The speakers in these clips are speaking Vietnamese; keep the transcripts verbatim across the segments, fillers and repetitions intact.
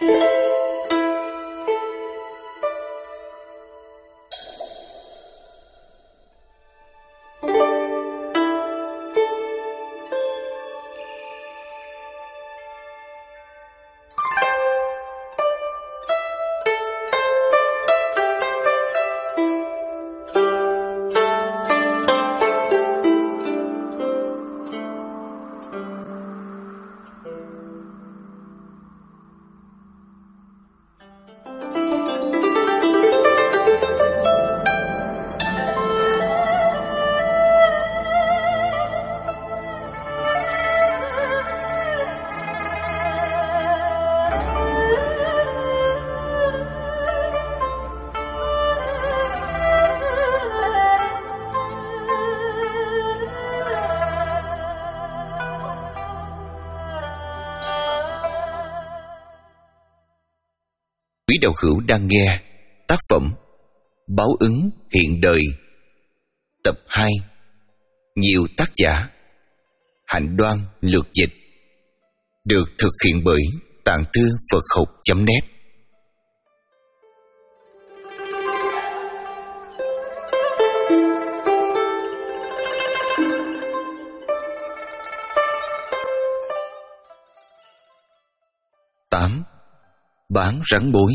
Quý đạo hữu đang nghe tác phẩm Báo ứng hiện đời, tập hai, nhiều tác giả, Hạnh Đoan lược dịch, được thực hiện bởi Tạng Thư Phật Học chấm net. tám. Bán rắn bối.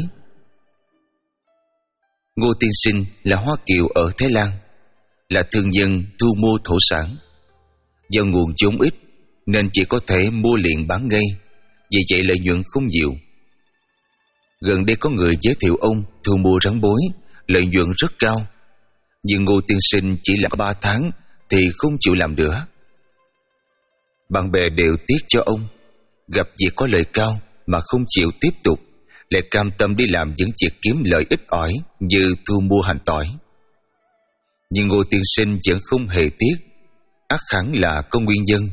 Ngô Tiên Sinh là Hoa Kiều ở Thái Lan, là thương nhân thu mua thổ sản. Do nguồn vốn ít nên chỉ có thể mua liền bán ngay, vì vậy lợi nhuận không nhiều. Gần đây có người giới thiệu ông thu mua rắn bối, lợi nhuận rất cao, nhưng Ngô Tiên Sinh chỉ làm ba tháng thì không chịu làm nữa. Bạn bè đều tiếc cho ông, gặp việc có lời cao mà không chịu tiếp tục, lại cam tâm đi làm những việc kiếm lợi ít ỏi như thu mua hành tỏi. Nhưng Ngô Tiên Sinh vẫn không hề tiếc, ắt hẳn là có nguyên nhân.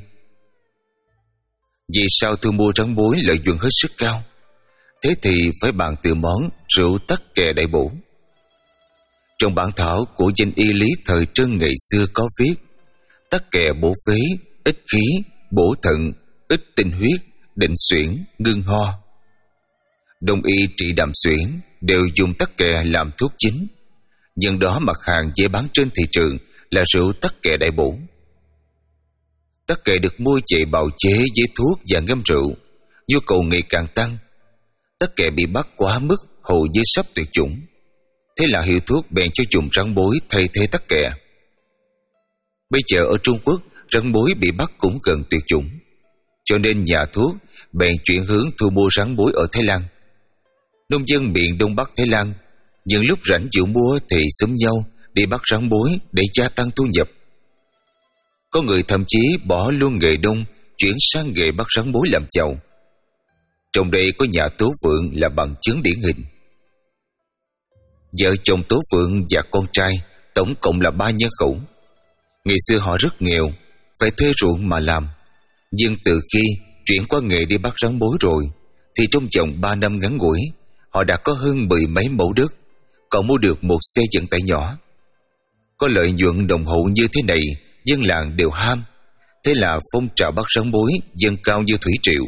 Vì sao thu mua rắn bối lợi nhuận hết sức cao? Thế thì phải bàn từ món rượu tắc kè đại bổ. Trong bản thảo của danh y lý thời Trân ngày xưa có viết: tắc kè bổ phế, ích khí, bổ thận, ích tinh huyết, định xuyển, ngưng ho. Đông y trị đàm xuyển đều dùng tắc kè làm thuốc chính, nhưng đó mặt hàng dễ bán trên thị trường là rượu tắc kè đại bổ. Tắc kè được mua chạy bào chế với thuốc và ngâm rượu, nhu cầu ngày càng tăng. Tắc kè bị bắt quá mức, hầu như sắp tuyệt chủng. Thế là hiệu thuốc bèn cho dùng rắn bối thay thế tắc kè. Bây giờ ở Trung Quốc, rắn bối bị bắt cũng gần tuyệt chủng, cho nên nhà thuốc bèn chuyển hướng thu mua rắn bối ở Thái Lan. Nông dân miền Đông Bắc Thái Lan những lúc rảnh chịu mua thì xúm nhau đi bắt rắn bối để gia tăng thu nhập. Có người thậm chí bỏ luôn nghề nông, chuyển sang nghề bắt rắn bối làm giàu. Trong đây có nhà Tố Phượng là bằng chứng điển hình. Vợ chồng Tố Phượng và con trai tổng cộng là ba nhân khẩu. Ngày xưa họ rất nghèo, phải thuê ruộng mà làm. Nhưng từ khi chuyển qua nghề đi bắt rắn bối rồi, thì trong vòng ba năm ngắn ngủi, họ đã có hơn mười mấy mẫu đất, còn mua được một xe vận tải nhỏ. Có lợi nhuận đồng hậu như thế này, dân làng đều ham. Thế là phong trào bắt rắn bối dâng cao như thủy triều.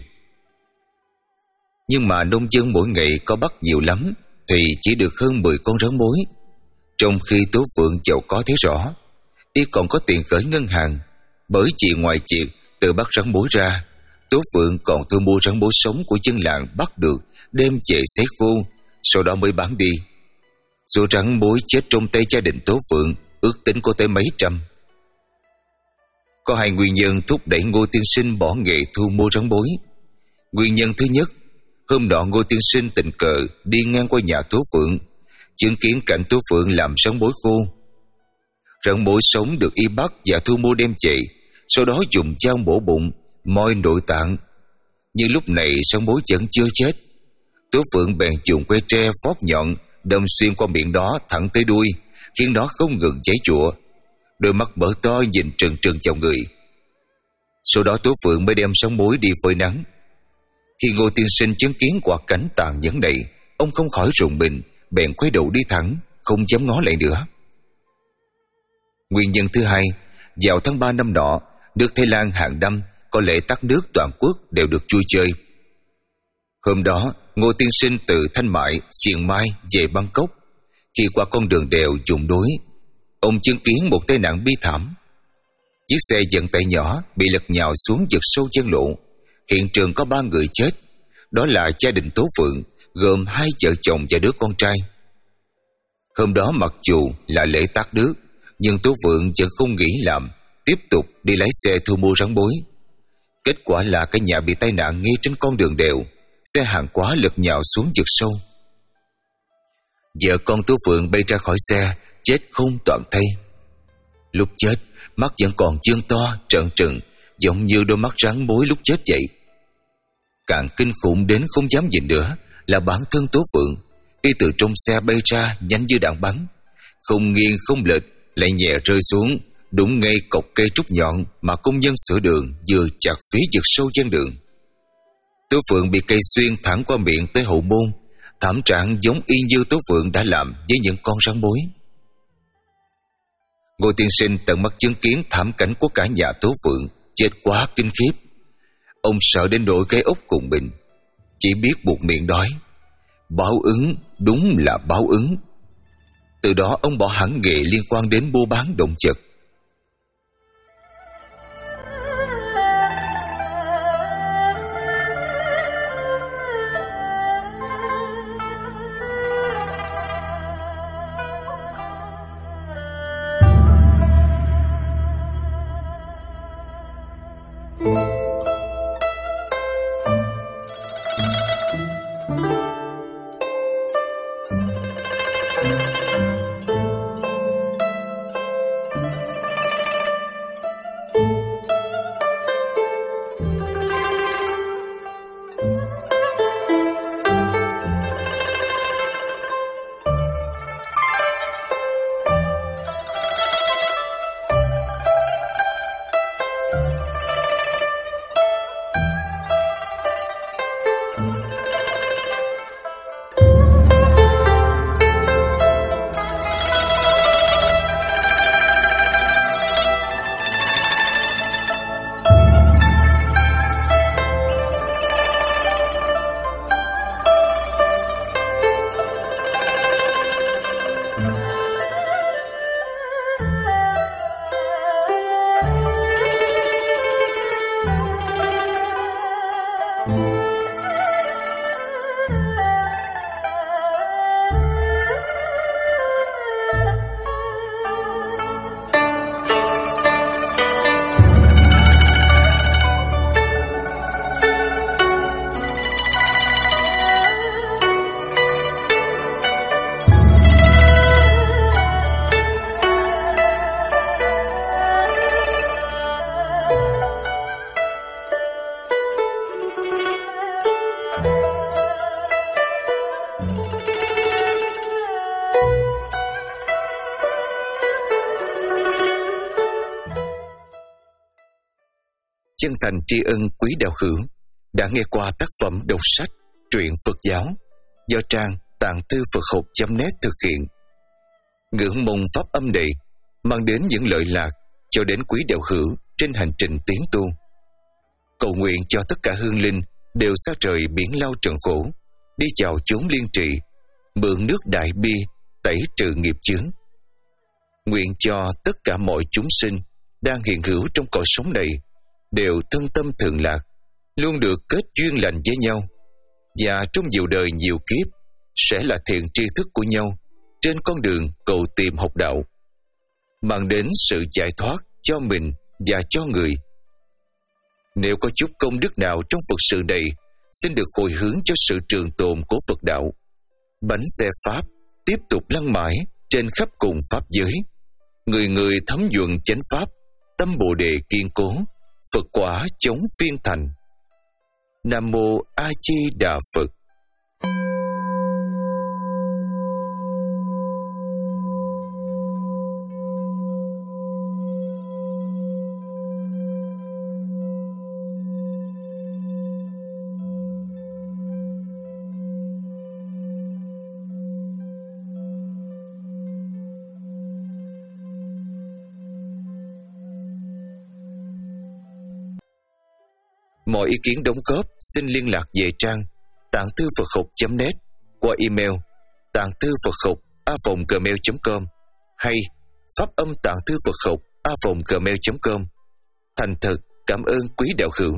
Nhưng mà nông dân mỗi ngày có bắt nhiều lắm thì chỉ được hơn mười con rắn bối. Trong khi Tố Phượng giàu có thế rõ, y còn có tiền gửi ngân hàng, bởi chỉ ngoài chuyện tự bắt rắn bối ra, Tố Phượng còn thu mua rắn bối sống của dân làng bắt được, đem về sấy khô, sau đó mới bán đi. Số rắn bối chết trong tay gia đình Tố Phượng ước tính có tới mấy trăm. Có hai nguyên nhân thúc đẩy Ngô Tiên Sinh bỏ nghề thu mua rắn bối. Nguyên nhân thứ nhất, hôm nọ Ngô Tiên Sinh tình cờ đi ngang qua nhà Tố Phượng, chứng kiến cảnh Tố Phượng làm rắn bối khô. Rắn bối sống được y bắt và thu mua đem về, sau đó dùng dao bổ bụng, moi nội tạng. Nhưng lúc này rắn bối vẫn chưa chết. Tố Phượng bèn dùng que tre phót nhọn đâm xuyên qua miệng đó thẳng tới đuôi, khiến nó không ngừng giãy giụa, đôi mắt mở to nhìn trừng trừng vào người. Sau đó Tố Phượng mới đem rắn bối đi phơi nắng. Khi Ngô Tiên Sinh chứng kiến quả cảnh tàn nhẫn này, ông không khỏi rùng mình, bèn quay đầu đi thẳng, không dám ngó lại nữa. Nguyên nhân thứ hai, vào tháng ba năm nọ, nước Thái Lan hàng năm có lễ tắt nước toàn quốc đều được vui chơi. Hôm đó, Ngô tiên sinh từ Thanh Mại, Chiang Mai về Bangkok. Khi qua con đường đèo vùng núi, ông chứng kiến một tai nạn bi thảm. Chiếc xe vận tải nhỏ bị lật nhào xuống vực sâu chân lộ. Hiện trường có ba người chết. Đó là gia đình Tố Phượng, gồm hai vợ chồng và đứa con trai. Hôm đó mặc dù là lễ tát nước, nhưng Tố Phượng vẫn không nghỉ làm, tiếp tục đi lái xe thu mua rắn bối. Kết quả là cái nhà bị tai nạn ngay trên con đường đèo, xe hàng hóa lật nhào xuống vực sâu. Vợ con Tố Phượng bay ra khỏi xe, chết không toàn thây. Lúc chết, mắt vẫn còn trương to, trợn trừng, giống như đôi mắt rắn mối lúc chết vậy. Càng kinh khủng đến không dám nhìn nữa là bản thân Tố Phượng. Y từ trong xe bay ra nhanh như đạn bắn, không nghiêng không lệch, lại nhẹ rơi xuống, đúng ngay cọc cây trúc nhọn mà công nhân sửa đường vừa chặt phía vực sâu ven đường. Tố Phượng bị cây xuyên thẳng qua miệng tới hậu môn, thảm trạng giống y như Tố Phượng đã làm với những con rắn mối. Ngô tiên sinh tận mắt chứng kiến thảm cảnh của cả nhà Tố Phượng, chết quá kinh khiếp. Ông sợ đến nỗi gáy ốc cùng mình, chỉ biết buộc miệng nói: báo ứng, đúng là báo ứng. Từ đó ông bỏ hẳn nghề liên quan đến mua bán động vật. Chân thành tri ân quý đạo hữu đã nghe qua tác phẩm đọc sách truyện Phật giáo do trang tạng thư Phật học chấm net thực hiện. Ngưỡng mong pháp âm này mang đến những lợi lạc cho đến quý đạo hữu trên hành trình tiến tu. Cầu nguyện cho tất cả hương linh đều xa trời biển lao trần khổ, đi vào chốn liên trị, mượn nước đại bi tẩy trừ nghiệp chướng. Nguyện cho tất cả mọi chúng sinh đang hiện hữu trong cõi sống này đều thân tâm thường lạc, luôn được kết duyên lành với nhau, và trong nhiều đời nhiều kiếp sẽ là thiện tri thức của nhau trên con đường cầu tìm học đạo, mang đến sự giải thoát cho mình và cho người. Nếu có chút công đức nào trong Phật sự này, xin được hồi hướng cho sự trường tồn của Phật đạo. Bánh xe Pháp tiếp tục lăn mãi trên khắp cùng Pháp giới. Người người thấm nhuận chánh Pháp, tâm Bồ Đề kiên cố, Phật quả chống phiên thành. Nam Mô A Di Đà Phật. Mọi ý kiến đóng góp xin liên lạc về trang tạng thư Phật học chấm net, qua email tạng thư Phật học a vòng gmail chấm com hay pháp âm tạng thư Phật học a vòng gmail chấm com. Thành thật cảm ơn quý đạo hữu.